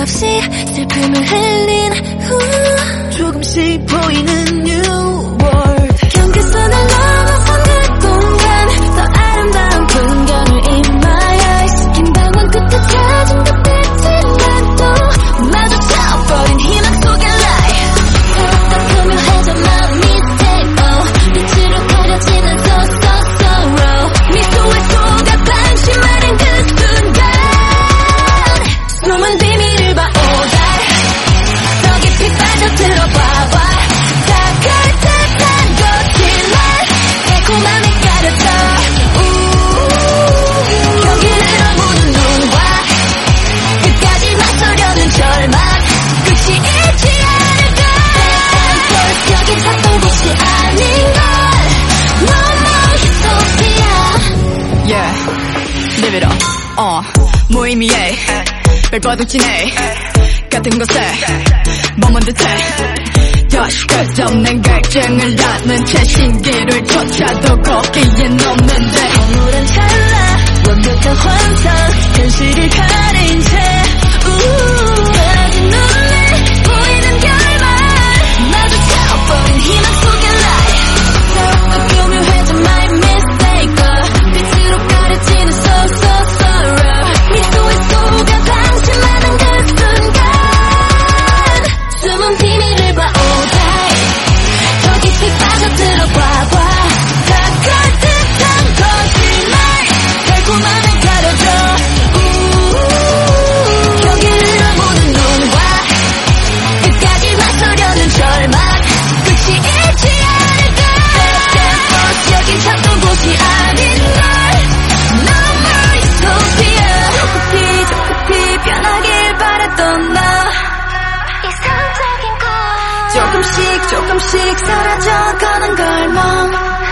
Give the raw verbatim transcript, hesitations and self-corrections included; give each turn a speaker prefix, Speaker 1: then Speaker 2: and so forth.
Speaker 1: 없이 슬픔을 흘린 후
Speaker 2: 조금씩 보이는 new world.
Speaker 1: 경계선을 넘어선 그 공간 더 아름다운 풍경을 in my eyes. 긴 방황 끝에 찾은 그 빛인 난또 마주쳐버린 희망 속의 light. 더욱더 교묘해져 마음이 take oh 빛으로 가려지는 so so sorrow. 미소에 속아 방심하는 그 순간 숨은 비밀을 봐 oh die. 더 깊이 빠져들어봐봐. 다가올 듯한 거짓말 달콤함이 가려져. 경계를 넘은 눈과 끝까지 맞서려는 절망 끝이 있지 않을까. 여긴 샀던 곳이 아닌걸. 너무 히스토피아.
Speaker 2: Yeah, live it up. 어, 무의미해 별버둥치네 같은 곳에 머문 듯해. 다시 끝없는 갈증을 낳는 채 신기를 쫓아도 거기엔 없는데
Speaker 1: 허물한 찰나 완벽한 환상 현실을 가린 채 흐려진 눈에 보이는 결말 마주쳐버린 희망 속의 light. 더욱더 교묘해져 my mistake 빛으로 가려지는 so so sorrow. 미소에 속아 방심하는 그 순간 숨은 비밀을 봐 oh die. 더 깊이 빠져들어봐봐. 다가올 듯한 거짓말 달콤함에 가려져. 경계를 넘은 눈과 끝까지 맞서려는 절망 끝이 있지 않을까. 여긴 찾던 곳이 아닌걸. 너무 히스토피아. 저 끝이 저 끝이 변하길 바랬던 나 이상적인 꿈 조금씩 조금씩 사라져가는 걸멈.